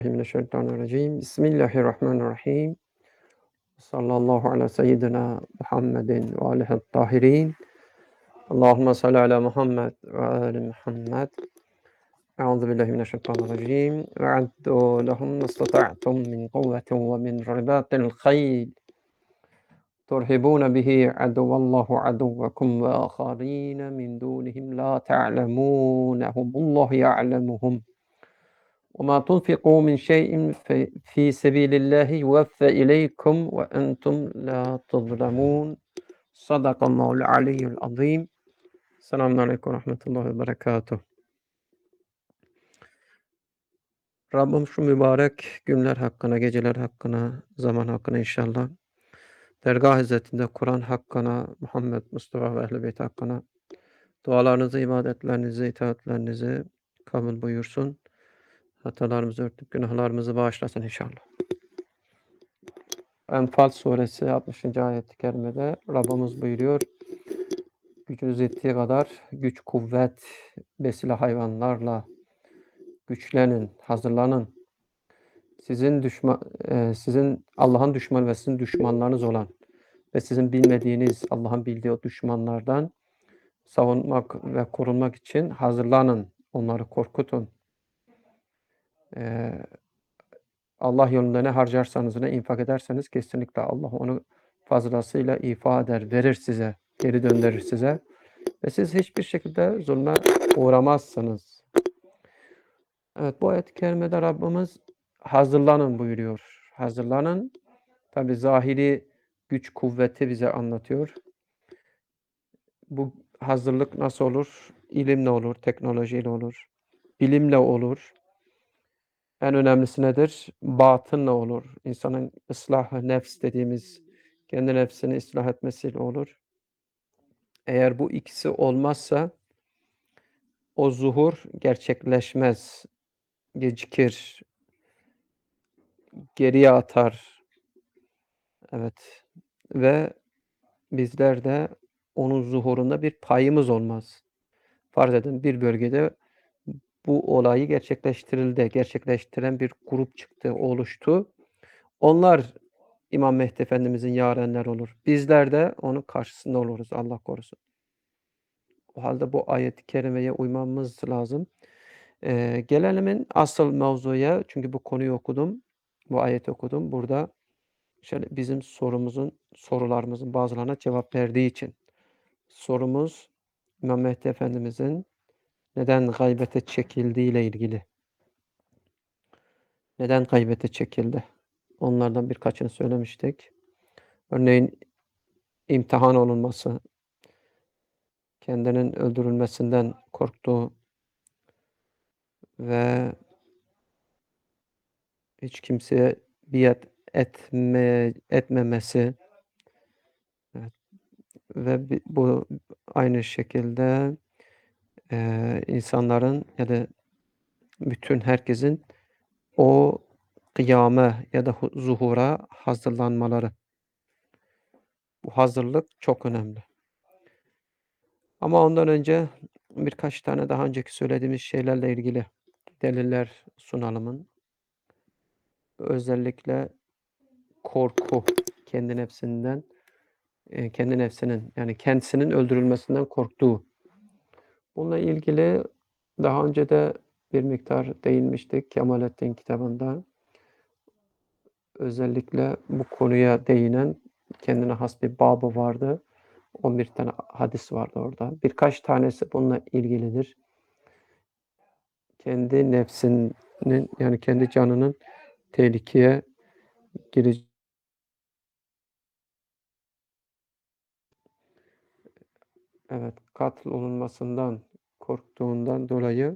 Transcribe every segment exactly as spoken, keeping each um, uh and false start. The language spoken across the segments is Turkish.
Mineşşeytanirracim. Bismillahirrahmanirrahim. Sallallahu ala seyyidina Muhammedin ve alihi't tahirin. Allahumme salli ala Muhammed ve ali Muhammed. Euzu billahi mineşşeytanirracim. Ve addu lehum mastata'tum min kuvvetin ve min ribatil hayl. Turhibun bihi aduvallahu aduvakum ve akharin min dunihim la ta'lemunhum. Allahu ya'lemuhum. وَمَا تُنْفِقُوا مِنْ شَيْءٍ فِي سَبِيلِ اللّٰهِ يُوَفَّ إِلَيْكُمْ وَأَنْتُمْ لَا تُظْلَمُونَ Sadakallahul aliyyul azim. Selamun aleyküm ve rahmetullahi ve berekatuhu. Rabbim şu mübarek günler hakkına, geceler hakkına, zaman hakkına inşallah, dergah izzetinde Kur'an hakkına, Muhammed Mustafa ve Ehl-i Beyt hakkına, dualarınızı, ibadetlerinizi, itaatlerinizi kabul buyursun. Hatalarımızı örtüp günahlarımızı bağışlasın inşallah. Enfal suresi altmışıncı ayet-i kerimede Rabbimiz buyuruyor. Gücünüz yettiği kadar güç, kuvvet, besile hayvanlarla güçlenin, hazırlanın. Sizin düşman, e, sizin Allah'ın düşmanı ve sizin düşmanlarınız olan ve sizin bilmediğiniz Allah'ın bildiği o düşmanlardan savunmak ve korunmak için hazırlanın. Onları korkutun. E, Allah yolunda ne harcarsanız, ne infak ederseniz kesinlikle Allah onu fazlasıyla ifa eder, verir size, geri döndürür size. Ve siz hiçbir şekilde zulme uğramazsınız. Evet, bu ayet-i kerimede Rabbimiz hazırlanın buyuruyor. Hazırlanın. Tabi zahiri güç, kuvveti bize anlatıyor. Bu hazırlık nasıl olur? İlimle olur, teknolojiyle olur, bilimle olur. En önemlisi nedir? Batınla olur. İnsanın ıslahı nefs dediğimiz kendi nefsini ıslah etmesiyle olur. Eğer bu ikisi olmazsa o zuhur gerçekleşmez, gecikir, geriye atar. Evet. Ve bizler de onun zuhurunda bir payımız olmaz. Farz edin bir bölgede bu olayı gerçekleştirildi. Gerçekleştiren bir grup çıktı, oluştu. Onlar İmam Mehdi Efendimizin yarenler olur. Bizler de onun karşısında oluruz. Allah korusun. O halde bu ayet-i kerimeye uymamız lazım. Ee, gelelim asıl mevzuya. Çünkü bu konuyu okudum. Bu ayeti okudum. Burada şöyle bizim sorumuzun, sorularımızın bazılarına cevap verdiği için. Sorumuz İmam Mehdi Efendimizin neden gaybete çekildiği ile ilgili. Neden gaybete çekildi? Onlardan birkaçını söylemiştik. Örneğin imtihan olunması, kendinin öldürülmesinden korktuğu ve hiç kimseye biat etme, etmemesi, evet. Ve bu aynı şekilde e, insanların ya da bütün herkesin o kıyame ya da zuhura hazırlanmaları. Bu hazırlık çok önemli. Ama ondan önce birkaç tane daha önceki söylediğimiz şeylerle ilgili deliller sunalımın. Özellikle korku, kendi nefsinden, kendi nefsinin yani kendisinin öldürülmesinden korktuğu. Bununla ilgili daha önce de bir miktar değinmiştik Kemalettin kitabında. Özellikle bu konuya değinen kendine has bir babı vardı. on bir tane hadis vardı orada. Birkaç tanesi bununla ilgilidir. Kendi nefsinin yani kendi canının tehlikeye gireceği. Evet, katil olunmasından korktuğundan dolayı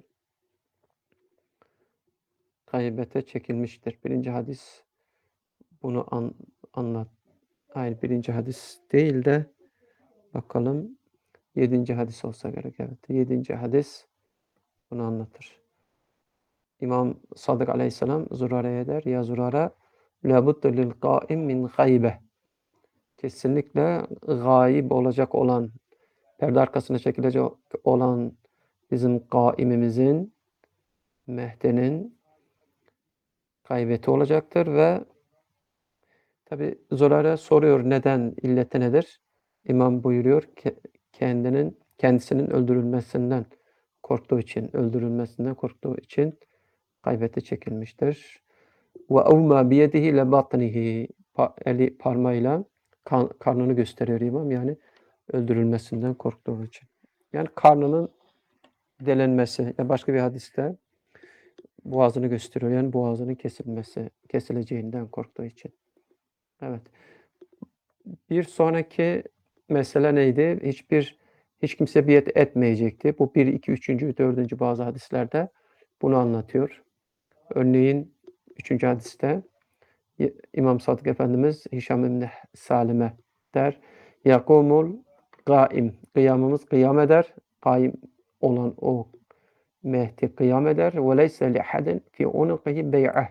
gaybete çekilmiştir. Birinci hadis bunu an, anlat. Hayır, birinci hadis değil de bakalım yedinci hadis olsa gerek. Evet, yedinci hadis bunu anlatır. İmam Sadık Aleyhisselam Zurare'ye der. Ya Zurare la budde lil qaim min gaybe. Kesinlikle gayib olacak olan, perde arkasına çekilecek olan bizim kaimimizin, Mehdi'nin gaybeti olacaktır ve tabi Zürare soruyor neden, illeti nedir? İmam buyuruyor ki kendinin kendisinin öldürülmesinden korktuğu için, öldürülmesinden korktuğu için gaybeti çekilmiştir. Ve evma biyedihi ile batnihi pa, eli parmağıyla kan, karnını gösteriyor imam yani öldürülmesinden korktuğu için. Yani karnının delenmesi ya başka bir hadiste boğazını gösteriyor yani boğazının kesilmesi, kesileceğinden korktuğu için. Evet. Bir sonraki mesele neydi? Hiçbir hiç kimse biat etmeyecekti. Bu bir, iki, üçüncü, dördüncü bazı hadislerde bunu anlatıyor. Örneğin üçüncü hadiste İmam Sadık Efendimiz Hişam İbni Salim'e der. Yakumul gaim. Kıyamımız kıyam eder. Kaim olan o Mehdi kıyam eder. Ve leyse li ahadin fi unuqihi bey'ah.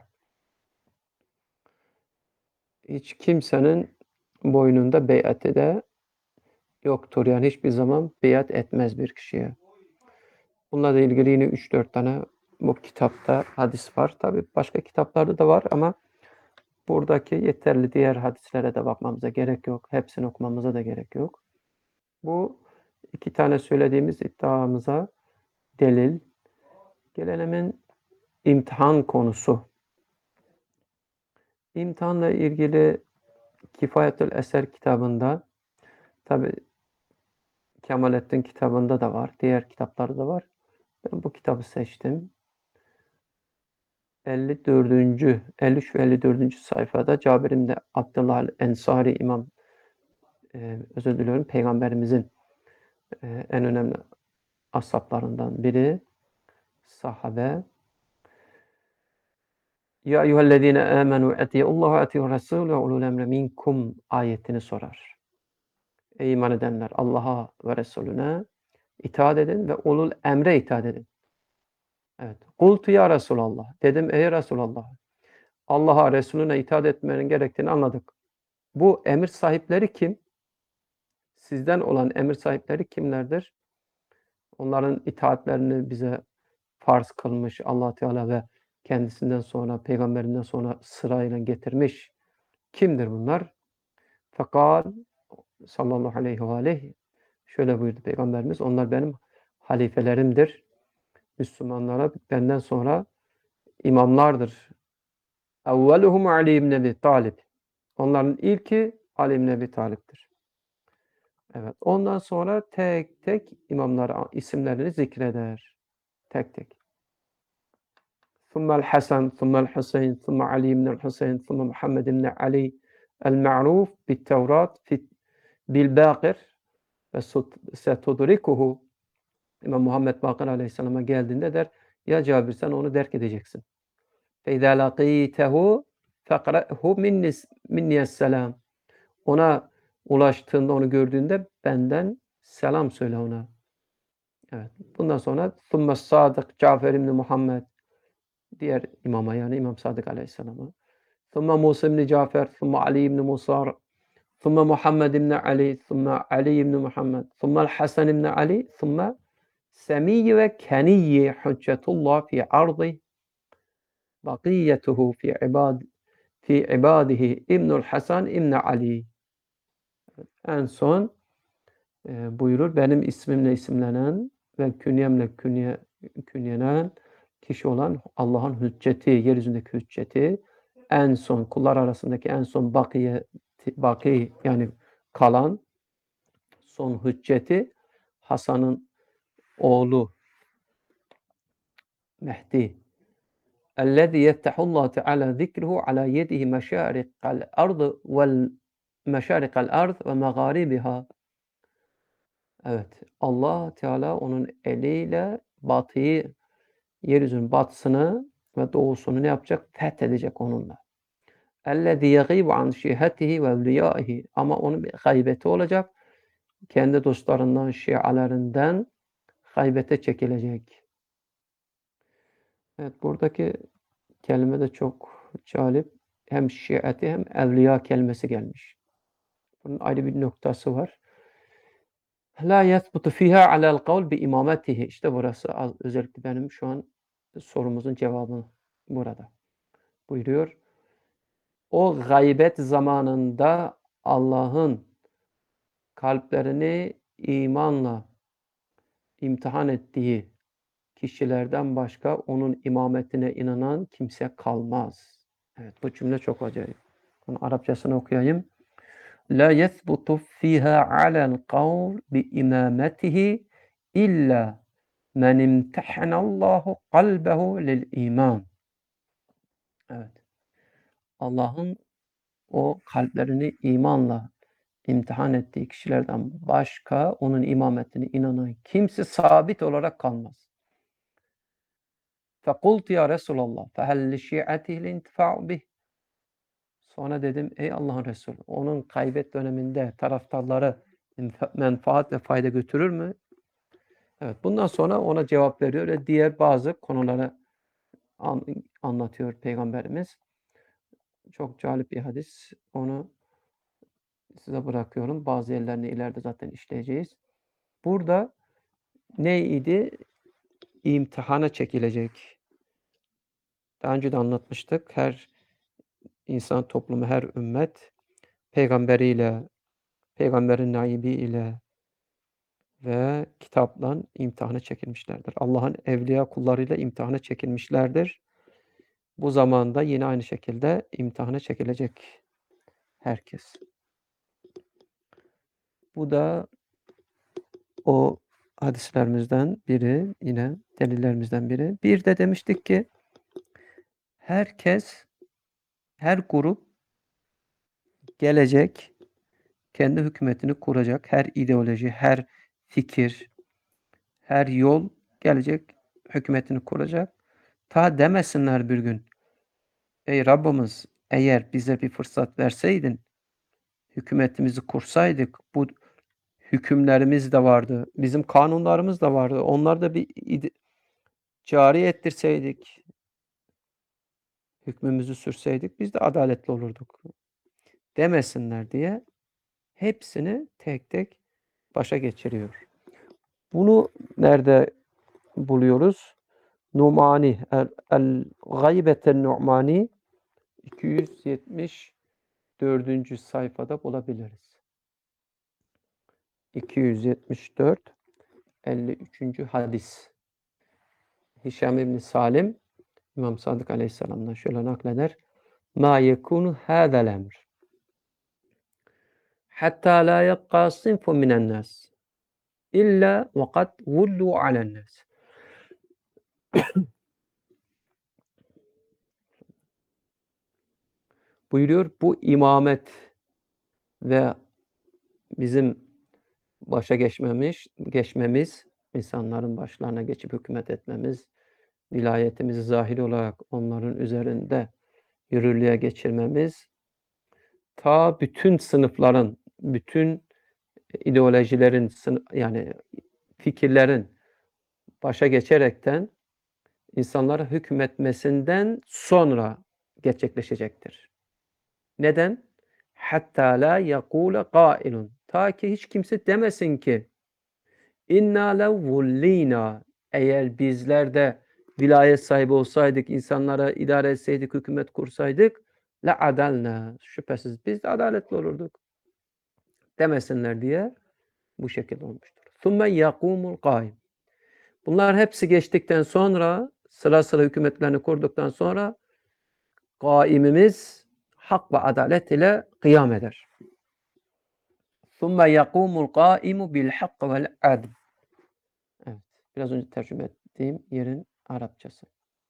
Hiç kimsenin boynunda bey'ati de yoktur. Yani hiçbir zaman beyat etmez bir kişiye. Bununla da ilgili yine üç dört tane bu kitapta hadis var. Tabi başka kitaplarda da var ama buradaki yeterli diğer hadislere de bakmamıza gerek yok. Hepsini okumamıza da gerek yok. Bu iki tane söylediğimiz iddiamıza delil. Gelenemin imtihan konusu. İmtihanla ilgili Kifayetül Eser kitabında tabi Kemalettin kitabında da var. Diğer kitaplarda da var. Ben bu kitabı seçtim. elli dördüncü elli üç ve elli dördüncü sayfada Cabir İbni Abdullah el-Ensari İmam e, özür diliyorum Peygamberimizin e, en önemli ashablarından biri sahabe. Ya eyyühellezine amenu eti'ullaha eti'ur Resulü ve ulul emre minkum ayetini sorar. Ey iman edenler Allah'a ve Resulüne itaat edin ve ulul emre itaat edin. Evet. Kultu ya Resulallah. Dedim ey Resulallah. Allah'a Resulüne itaat etmenin gerektiğini anladık. Bu emir sahipleri kim? Sizden olan emir sahipleri kimlerdir? Onların itaatlerini bize farz kılmış Allah Teala ve kendisinden sonra, peygamberinden sonra sırayla getirmiş. Kimdir bunlar? Fekal sallallahu aleyhi ve aleyh şöyle buyurdu Peygamberimiz. Onlar benim halifelerimdir. Müslümanlara benden sonra imamlardır. Evveluhum Ali ibn Ebi Talib. Onların ilki Ali ibn Ebi Talib'dir. Evet. Ondan sonra tek tek imamlara isimlerini zikreder. Tek tek. Thummel Hasan, thummel Hüseyin, thumme Ali ibn Hüseyin, thumme Muhammed ibn Ali el-ma'ruf bit-Tevrat bil-Baqir ve setudrikuhu. İmam Muhammed Bakır Aleyhisselam'a geldiğinde der ya Cabir sen onu derk edeceksin. فَاِذَا لَقِيتَهُ فَقْرَأْهُ مِنِّيَ selam. Ona ulaştığında, onu gördüğünde benden selam söyle ona. Evet. Bundan sonra ثُمَّ Sadık Cafer İbni Muhammed diğer imama yani İmam Sadık Aleyhisselam'a. ثُمَّ Musa İbni Cafer, ثُمَّ Ali İbni Musa, ثُمَّ Muhammed İbni Ali, ثُمَّ Ali İbni Muhammed, ثُمَّ Hasan İbni Ali, ثُمَّ Semiyyi ve Keniyyi Hüccetullah fi ardı bakiyetuhu fi ibad fi ibadihi İbnül Hasan İbni Ali. En son e, buyurur benim ismimle isimlenen ve künyemle künye, künyelenen kişi olan Allah'ın hücceti, yeryüzündeki hücceti en son kullar arasındaki en son bakiye baki yani kalan son hücceti Hasan'ın oğlu Mehdi. اَلَّذِي يَفْتَحُ اللّٰهُ تَعَالَى ذِكْرُهُ عَلَى يَدِهِ مَشَارِقَ الْأَرْضِ وَالْمَشَارِقَ الْأَرْضِ وَمَغَارِبِهَا. Evet, Allah Teala onun eliyle batıyı, yeryüzünün batısını ve doğusunu ne yapacak? Fethedecek onunla. اَلَّذِي يَغِيبُ عَنْ شِيهَتِهِ وَاَوْلِيَائِهِ. Ama onun bir gaybeti olacak. Kendi dostlarından, şialerinden gaybete çekilecek. Evet, buradaki kelime de çok cazip. Hem şiati hem evliya kelimesi gelmiş. Bunun ayrı bir noktası var. La yethbutu fiha alel kavl bi imametihi. İşte burası özellikle benim şu an sorumuzun cevabı burada. buyuruyor. O gaybet zamanında Allah'ın kalplerini imanla imtihan ettiği kişilerden başka onun imametine inanan kimse kalmaz. Evet, bu cümle çok acayip. Bunun Arapçasını okuyayım. La yethbutu fiha alel kavl bi imametihi illa men imtehanallahu kalbehu lil iman. Evet. Allah'ın o kalplerini imanla imtihan ettiği kişilerden başka onun imametine inanan kimse sabit olarak kalmaz. فَقُلْتُ ya Resulallah فَهَلْ لِشِيعَتِهِ الْاِنْتِفَاءُ بِهِ Sonra dedim ey Allah'ın Resulü onun kaybet döneminde taraftarları menfaat ve fayda götürür mü? Evet, bundan sonra ona cevap veriyor ve diğer bazı konuları an, anlatıyor Peygamberimiz. Çok cazip bir hadis. Onu size bırakıyorum. Bazı yerlerini ileride zaten işleyeceğiz. Burada neydi? İmtihana çekilecek. Daha önce de anlatmıştık. Her insan toplumu, her ümmet peygamberiyle, peygamberin naibiyle ve kitapla imtihana çekilmişlerdir. Allah'ın evliya kullarıyla imtihana çekilmişlerdir. Bu zamanda yine aynı şekilde imtihana çekilecek herkes. Bu da o hadislerimizden biri, yine delillerimizden biri. Bir de demiştik ki herkes, her grup gelecek, kendi hükümetini kuracak. Her ideoloji, her fikir, her yol gelecek, hükümetini kuracak. Ta demesinler bir gün, ey Rabbimiz eğer bize bir fırsat verseydin, hükümetimizi kursaydık, bu hükümlerimiz de vardı, bizim kanunlarımız da vardı, onları da bir cari ettirseydik, hükmümüzü sürseydik, biz de adaletli olurduk demesinler diye hepsini tek tek başa geçiriyor. Bunu nerede buluyoruz? Numani, El-Gaybeten Nu'mani iki yüz yetmiş dördüncü sayfada bulabiliriz. iki yüz yetmiş dört elli üçüncü hadis. Hişam İbni Salim İmam Sadık Aleyhisselam'dan şöyle nakleder. Ma yekunu hâzel emr. Hatta la yekka sinfu minen nas. İlla ve kad vullu alen nas. Buyuruyor bu imamet ve bizim başa geçmemiz, geçmemiz, insanların başlarına geçip hükümet etmemiz, vilayetimizi zahir olarak onların üzerinde yürürlüğe geçirmemiz, ta bütün sınıfların, bütün ideolojilerin, yani fikirlerin başa geçerekten insanlara hükmetmesinden sonra gerçekleşecektir. Neden? Hatta la yekule qailun. Ta ki hiç kimse demesin ki inna levvullina. Eğer bizler de vilayet sahibi olsaydık, insanlara idare etseydik, hükümet kursaydık la adalna. Şüphesiz biz de adaletli olurduk. Demesinler diye bu şekilde olmuştur. Thumme yakumul qaim. Bunlar hepsi geçtikten sonra, sıra sıra hükümetlerini kurduktan sonra kaimimiz hak ve adalet ile kıyam eder. ثُمَّ يَقُومُ الْقَائِمُ بِالْحَقِّ وَالْعَدْلِ Evet, biraz önce tercüme ettiğim yerin Arapçası.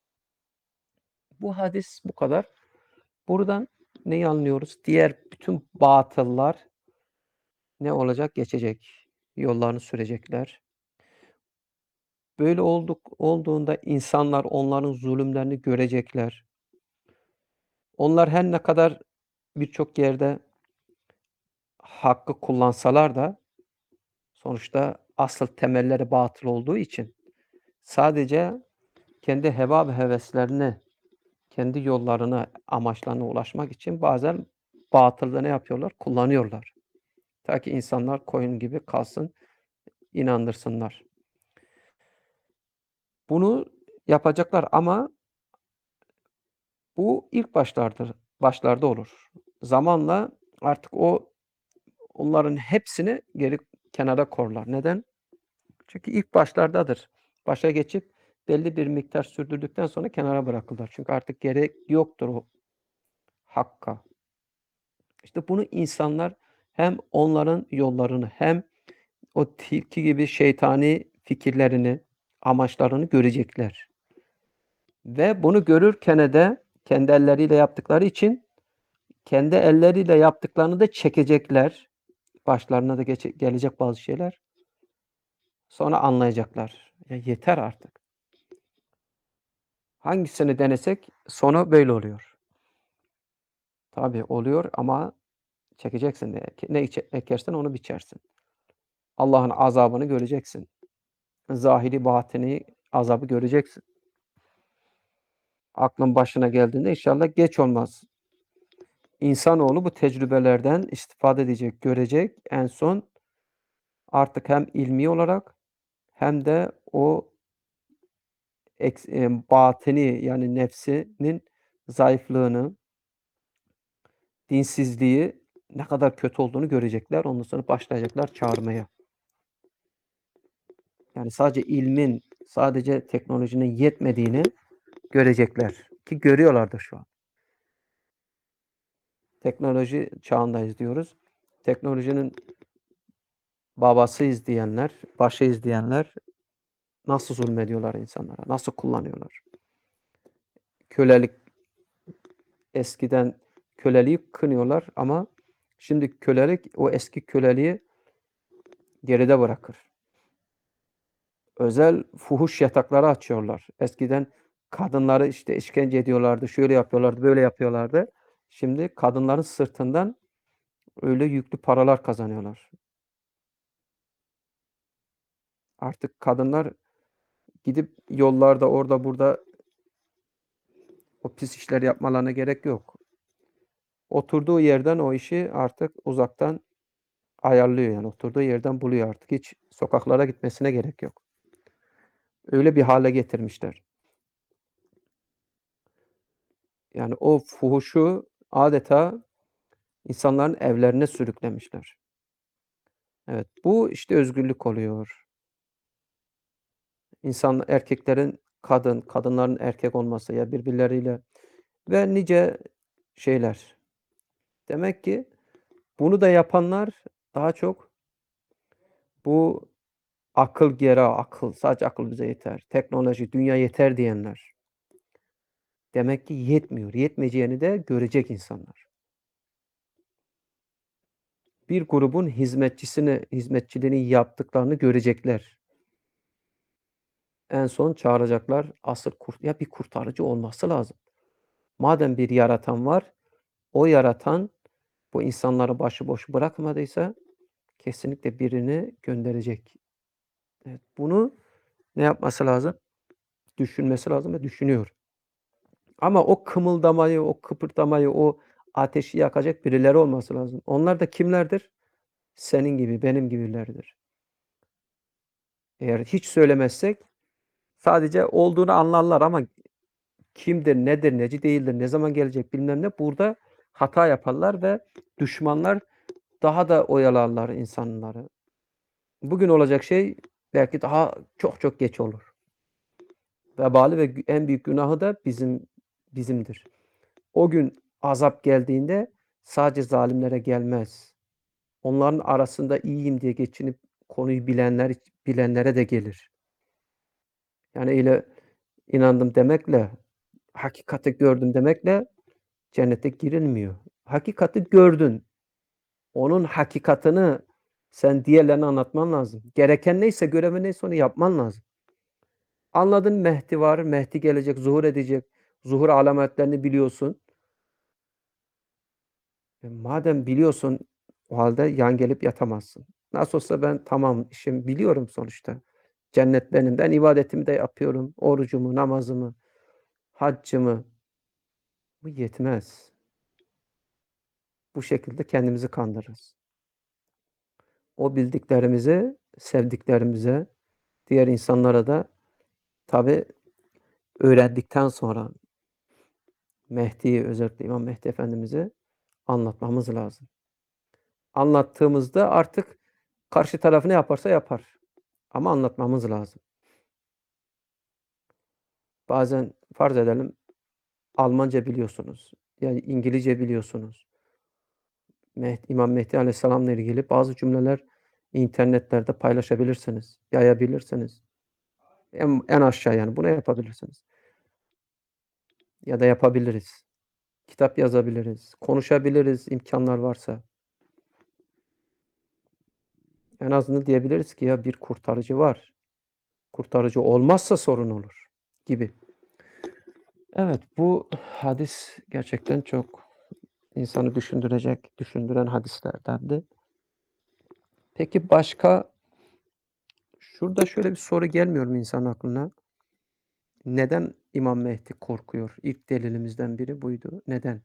Bu hadis bu kadar. Buradan neyi anlıyoruz? Diğer bütün batıllar ne olacak? Geçecek. Yollarını sürecekler. Böyle olduk, olduğunda insanlar onların zulümlerini görecekler. Onlar her ne kadar birçok yerde hakkı kullansalar da sonuçta asıl temelleri batıl olduğu için sadece kendi heva ve heveslerini, kendi yollarına, amaçlarına ulaşmak için bazen batılı ne yapıyorlar? Kullanıyorlar. Ta ki insanlar koyun gibi kalsın, inandırsınlar. Bunu yapacaklar ama Bu ilk başlardır başlarda olur. Zamanla artık o onların hepsini geri kenara korlar. Neden? Çünkü ilk başlardadır. Başa geçip belli bir miktar sürdürdükten sonra kenara bırakırlar. Çünkü artık gerek yoktur o hakka. İşte bunu insanlar hem onların yollarını hem o tilki gibi şeytani fikirlerini, amaçlarını görecekler. Ve bunu görürken de kendi elleriyle yaptıkları için kendi elleriyle yaptıklarını da çekecekler. Başlarına da geçe gelecek bazı şeyler. Sonra anlayacaklar. Ya yeter artık. Hangisini denesek sonu böyle oluyor. Tabii oluyor ama çekeceksin de. Ne eke ekersen onu biçersin. Allah'ın azabını göreceksin. Zahiri batini azabı göreceksin. Aklın başına geldiğinde inşallah geç olmaz. İnsanoğlu bu tecrübelerden istifade edecek, görecek. En son artık hem ilmi olarak hem de o eks eee, batini yani nefsinin zayıflığını, dinsizliği ne kadar kötü olduğunu görecekler. Ondan sonra başlayacaklar çağırmaya. Yani sadece ilmin, sadece teknolojinin yetmediğini görecekler ki görüyorlardır şu an. Teknoloji çağındayız diyoruz. Teknolojinin babasıyız diyenler, başıyız diyenler nasıl zulmediyorlar insanlara, nasıl kullanıyorlar. Kölelik, eskiden köleliği kınıyorlar ama şimdi kölelik o eski köleliği geride bırakır. Özel fuhuş yatakları açıyorlar. Eskiden kadınları işte işkence ediyorlardı, şöyle yapıyorlardı, böyle yapıyorlardı. Şimdi kadınların sırtından öyle yüklü paralar kazanıyorlar. Artık kadınlar gidip yollarda, orada, burada o pis işleri yapmalarına gerek yok. Oturduğu yerden o işi artık uzaktan ayarlıyor yani. Oturduğu yerden buluyor artık. Hiç sokaklara gitmesine gerek yok. Öyle bir hale getirmişler. Yani o fuhuşu adeta insanların evlerine sürüklemişler. Evet, bu işte özgürlük oluyor. İnsan erkeklerin kadın, kadınların erkek olması ya birbirleriyle ve nice şeyler. Demek ki bunu da yapanlar daha çok bu akıl gera, akıl, sadece akıl bize yeter, teknoloji, dünya yeter diyenler. Demek ki yetmiyor. Yetmeyeceğini de görecek insanlar. Bir grubun hizmetçisini, hizmetçiliğini yaptıklarını görecekler. En son çağıracaklar. Asıl kurt ya bir kurtarıcı olması lazım. Madem bir yaratan var, o yaratan bu insanları başıboş bırakmadıysa kesinlikle birini gönderecek. Evet, bunu ne yapması lazım? Düşünmesi lazım ve düşünüyor. Ama o kımıldamayı, o kıpırdamayı, o ateşi yakacak birileri olması lazım. Onlar da kimlerdir? Senin gibi, benim gibilerdir. Eğer hiç söylemezsek sadece olduğunu anlarlar ama kimdir, nedir, neci değildir, ne zaman gelecek bilmem ne burada hata yaparlar ve düşmanlar daha da oyalarlar insanları. Bugün olacak şey belki daha çok çok geç olur. Vebali ve en büyük günahı da bizim bizimdir. O gün azap geldiğinde sadece zalimlere gelmez. Onların arasında iyiyim diye geçinip konuyu bilenler bilenlere de gelir. Yani öyle inandım demekle, hakikati gördüm demekle cennete girilmiyor. Hakikati gördün. Onun hakikatını sen diğerlerine anlatman lazım. Gereken neyse, görevi neyse onu yapman lazım. Anladın Mehdi var, Mehdi gelecek, zuhur edecek. Zuhur alametlerini biliyorsun. E madem biliyorsun o halde yan gelip yatamazsın. Nasıl olsa ben tamam işim biliyorum sonuçta. Cennet benim. Ben ibadetimi de yapıyorum. Orucumu, namazımı, haccımı. Bu yetmez. Bu şekilde kendimizi kandırırız. O bildiklerimizi sevdiklerimize, diğer insanlara da tabii öğrendikten sonra Mehdi'yi, özellikle İmam Mehdi Efendimiz'i anlatmamız lazım. Anlattığımızda artık karşı taraf ne yaparsa yapar ama anlatmamız lazım. Bazen farz edelim Almanca biliyorsunuz, yani İngilizce biliyorsunuz. Mehdi, İmam Mehdi Aleyhisselam'la ilgili bazı cümleler internetlerde paylaşabilirsiniz, yayabilirsiniz. En, en aşağı yani bunu yapabilirsiniz. Ya da yapabiliriz. Kitap yazabiliriz, konuşabiliriz imkanlar varsa. En azından diyebiliriz ki ya bir kurtarıcı var. Kurtarıcı olmazsa sorun olur gibi. Evet, bu hadis gerçekten çok insanı düşündürecek, düşündüren hadislerdendi. Peki başka, şurada şöyle bir soru gelmiyor mu insan aklına? Neden İmam Mehdi korkuyor? İlk delilimizden biri buydu. Neden?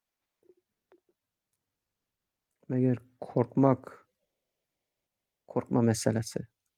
Meğer korkmak, korkma meselesi.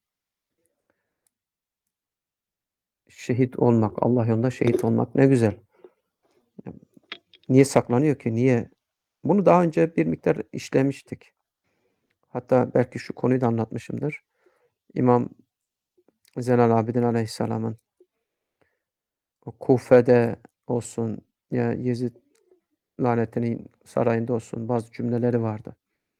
Şehit olmak, Allah yolunda şehit olmak ne güzel. Niye saklanıyor ki? Niye? Bunu daha önce bir miktar işlemiştik. Hatta belki şu konuyu da anlatmışımdır. İmam Zeynel Abidin Aleyhisselam'ın o Kufe'de olsun ya Yezid lanetinin sarayında olsun bazı cümleleri vardı.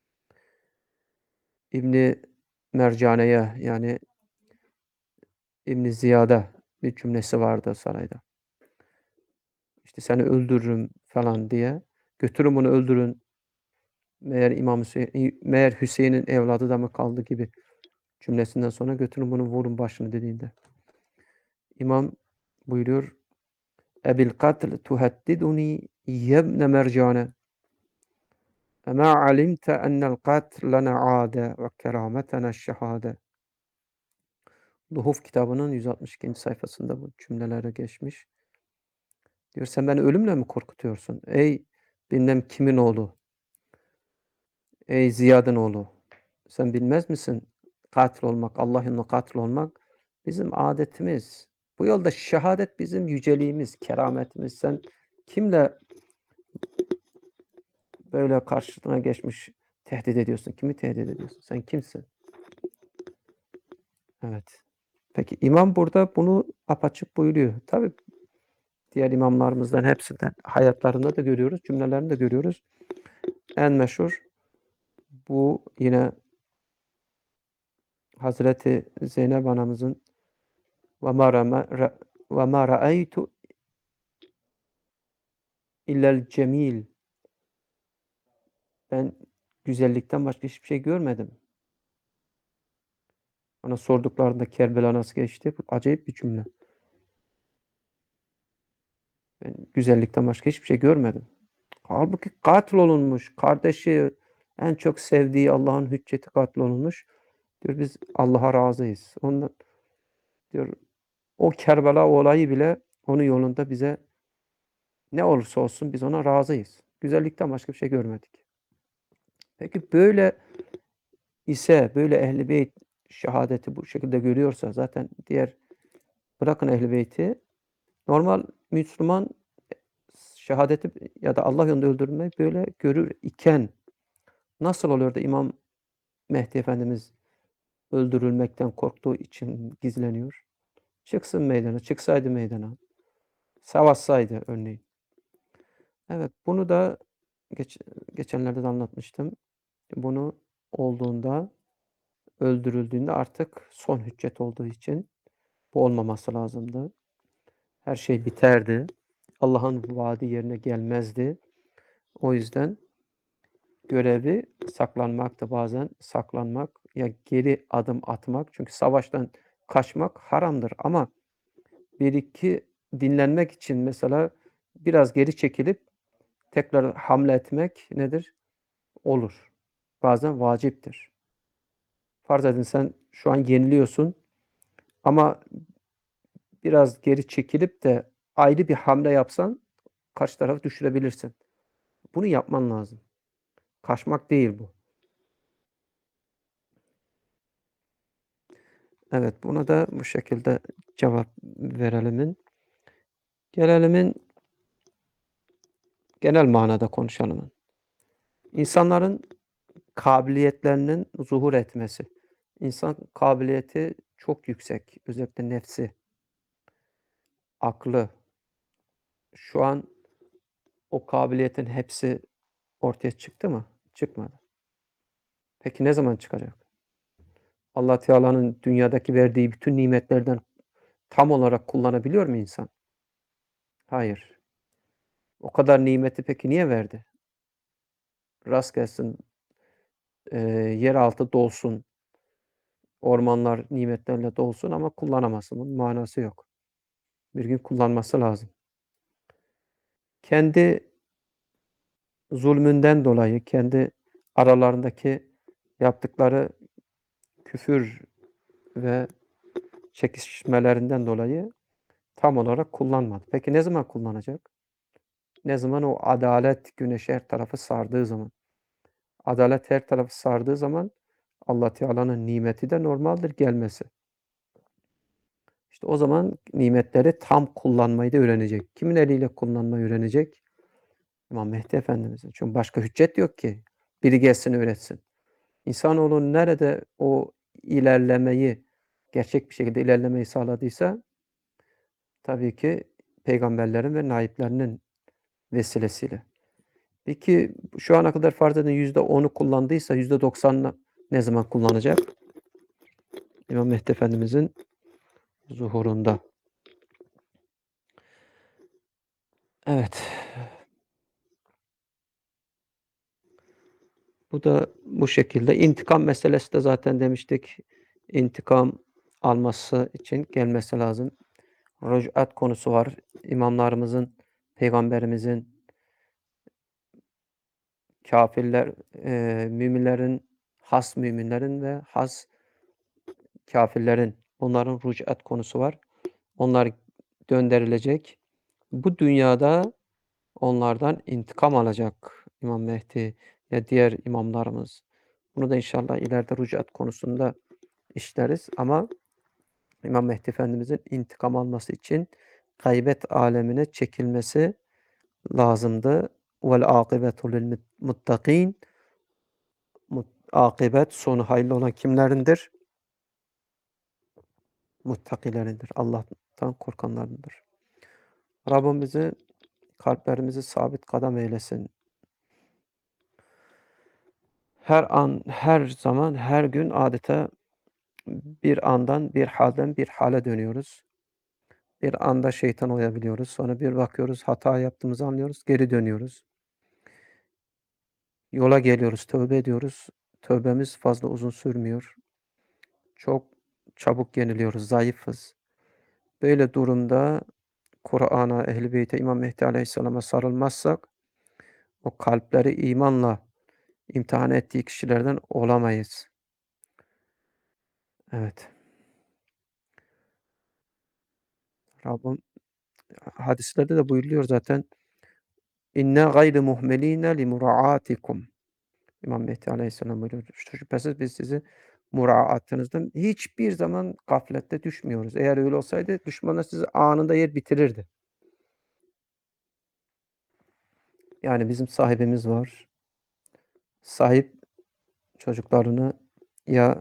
İbni Mercane'ye yani İbni Ziyad'a bir cümlesi vardı sarayda. İşte seni öldürürüm falan diye. Götürün bunu öldürün. Meğer İmam Hüseyin, meğer Hüseyin'in evladı da mı kaldı gibi cümlesinden sonra götürün bunu vurun başını dediğinde. İmam buyuruyor Ebil katl tuhaddiduni yebne mercane Ema alimte ennel katl lana ade ve kerametena şehade. Duhuf kitabının yüz altmış ikinci sayfasında bu cümlelere geçmiş. Diyor sen beni ölümle mi korkutuyorsun? Ey bilmem kimin oğlu? Ey Ziyad'ın oğlu? Sen bilmez misin? Katil olmak, Allah yolunda katil olmak bizim adetimiz. Bu yolda şehadet bizim yüceliğimiz, kerametimiz. Sen kimle böyle karşına geçmiş tehdit ediyorsun? Kimi tehdit ediyorsun? Sen kimsin? Evet. Peki imam burada bunu apaçık buyuruyor. Tabii diğer imamlarımızdan hepsinden hayatlarında da görüyoruz, cümlelerinde de görüyoruz. En meşhur bu yine Hazreti Zeynep anamızın ve ma ve ma ra'aytu illel cemil. Ben güzellikten başka hiçbir şey görmedim. Ona sorduklarında Kerbela nasıl geçti? Bu acayip bir cümle. Ben güzellikten başka hiçbir şey görmedim. Halbuki katil olunmuş. Kardeşi en çok sevdiği Allah'ın hücceti katil olunmuş. Diyor biz Allah'a razıyız. Ondan diyor o Kerbela olayı bile onun yolunda bize ne olursa olsun biz ona razıyız. Güzellikten başka bir şey görmedik. Peki böyle ise böyle Ehl-i Beyt şehadeti bu şekilde görüyorsa zaten diğer bırakın Ehl-i Beyt'i normal Müslüman şehadeti ya da Allah yolunda öldürülmeyi böyle görür iken nasıl oluyor da İmam Mehdi Efendimiz öldürülmekten korktuğu için gizleniyor? Çıksın meydana, çıksaydı meydana, savaşsaydı örneğin. Evet, bunu da geç, geçenlerde de anlatmıştım. Bunu olduğunda, öldürüldüğünde artık son hüccet olduğu için bu olmaması lazımdı. Her şey biterdi. Allah'ın vaadi yerine gelmezdi. O yüzden görevi saklanmaktı bazen. Saklanmak, ya geri adım atmak. Çünkü savaştan kaçmak haramdır. Ama bir iki dinlenmek için mesela biraz geri çekilip tekrar hamle etmek nedir? Olur. Bazen vaciptir. Farz edin sen şu an yeniliyorsun ama biraz geri çekilip de ayrı bir hamle yapsan karşı tarafı düşürebilirsin. Bunu yapman lazım. Kaçmak değil bu. Evet, buna da bu şekilde cevap verelimin. Gelelimin Genel manada konuşalım. İnsanların kabiliyetlerinin zuhur etmesi. İnsan kabiliyeti çok yüksek. Özellikle nefsi, aklı. Şu an o kabiliyetin hepsi ortaya çıktı mı? Çıkmadı. Peki ne zaman çıkacak? Allah Teala'nın dünyadaki verdiği bütün nimetlerden tam olarak kullanabiliyor mu insan? Hayır. O kadar nimeti peki niye verdi? Rast gelsin, eee, yeraltı dolsun, ormanlar nimetlerle dolsun ama kullanamasın. Bunun manası yok. Bir gün kullanması lazım. Kendi zulmünden dolayı, kendi aralarındaki yaptıkları küfür ve çekişmelerinden dolayı tam olarak kullanmadı. Peki ne zaman kullanacak? Ne zaman o adalet güneşi her tarafı sardığı zaman. Adalet her tarafı sardığı zaman Allah Teala'nın nimeti de normaldir gelmesi. İşte o zaman nimetleri tam kullanmayı da öğrenecek. Kimin eliyle kullanmayı öğrenecek? İmam Mehdi Efendimiz'in. Çünkü başka hüccet yok ki. Biri gelsin öğretsin. İnsanoğlu nerede o ilerlemeyi, gerçek bir şekilde ilerlemeyi sağladıysa tabii ki peygamberlerin ve naiplerinin vesilesiyle. Peki şu ana kadar farz edin yüzde onu kullandıysa yüzde doksanını ne zaman kullanacak? İmam Mehdi Efendimiz'in zuhurunda. Evet. Bu da bu şekilde. İntikam meselesi de zaten demiştik. İntikam alması için gelmesi lazım. Rüc'at konusu var. İmamlarımızın, peygamberimizin, kâfirler, eee, müminlerin, has müminlerin ve has kâfirlerin, onların rüc'at konusu var. Onlar gönderilecek. Bu dünyada onlardan intikam alacak İmam Mehdi ya diğer imamlarımız. Bunu da inşallah ileride rüc'at konusunda işleriz ama İmam Mehdi Efendimizin intikam alması için gaybet alemine çekilmesi lazımdı. Vel âkıbetu lil muttaqîn. Mut akıbet, sonu hayırlı olan kimlerindir? Muttakilerindir. Allah'tan korkanlarındır. Rabbim bizi kalplerimizi sabit kadem eylesin. Her an, her zaman, her gün adeta bir andan, bir halden bir hale dönüyoruz. Bir anda şeytan uyabiliyoruz. Sonra bir bakıyoruz hata yaptığımızı anlıyoruz, geri dönüyoruz. Yola geliyoruz, tövbe ediyoruz. Tövbemiz fazla uzun sürmüyor. Çok çabuk yeniliyoruz, zayıfız. Böyle durumda Kur'an'a, Ehl-i Beyt'e, İmam Mehdi Aleyhisselam'a sarılmazsak o kalpleri imanla imtihan ettiği kişilerden olamayız. Evet. Rabbim hadislerde de buyuruluyor zaten. İnne gayri muhmeline li muraatikum. İmam Mehdi Aleyhisselam buyuruyor. Şüphesiz biz sizi muraatınızdan hiçbir zaman gaflette düşmüyoruz. Eğer öyle olsaydı düşmanlar sizi anında yer bitirirdi. Yani bizim sahibimiz var. Sahip çocuklarını ya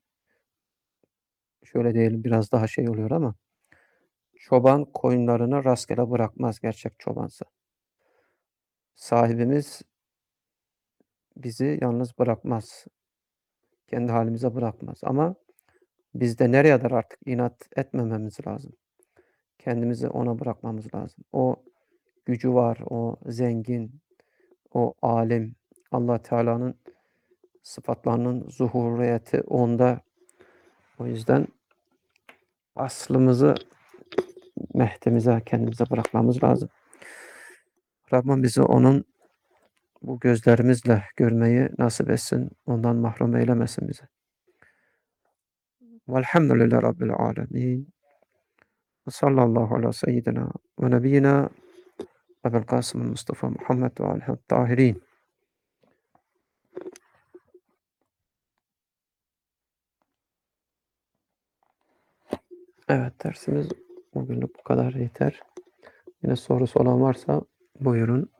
şöyle diyelim biraz daha şey oluyor ama çoban koyunlarını rastgele bırakmaz gerçek çobansa. Sahibimiz bizi yalnız bırakmaz. Kendi halimize bırakmaz ama biz de nereye kadar artık inat etmememiz lazım. Kendimizi ona bırakmamız lazım. O gücü var, o zengin, o alim. Allah Teala'nın sıfatlarının zuhuriyeti onda. O yüzden aslımızı Mehdimize, kendimize bırakmamız lazım. Rabbim bizi onun bu gözlerimizle görmeyi nasip etsin. Ondan mahrum eylemesin bizi. Velhamdülillahi Rabbil alemin. Ve sallallahu ala seyyidina ve nebiyyina Ebul Kasım Mustafa Muhammed ve alihi tahirin. Evet dersimiz bugünlük bu kadar yeter. Yine sorusu olan varsa buyurun.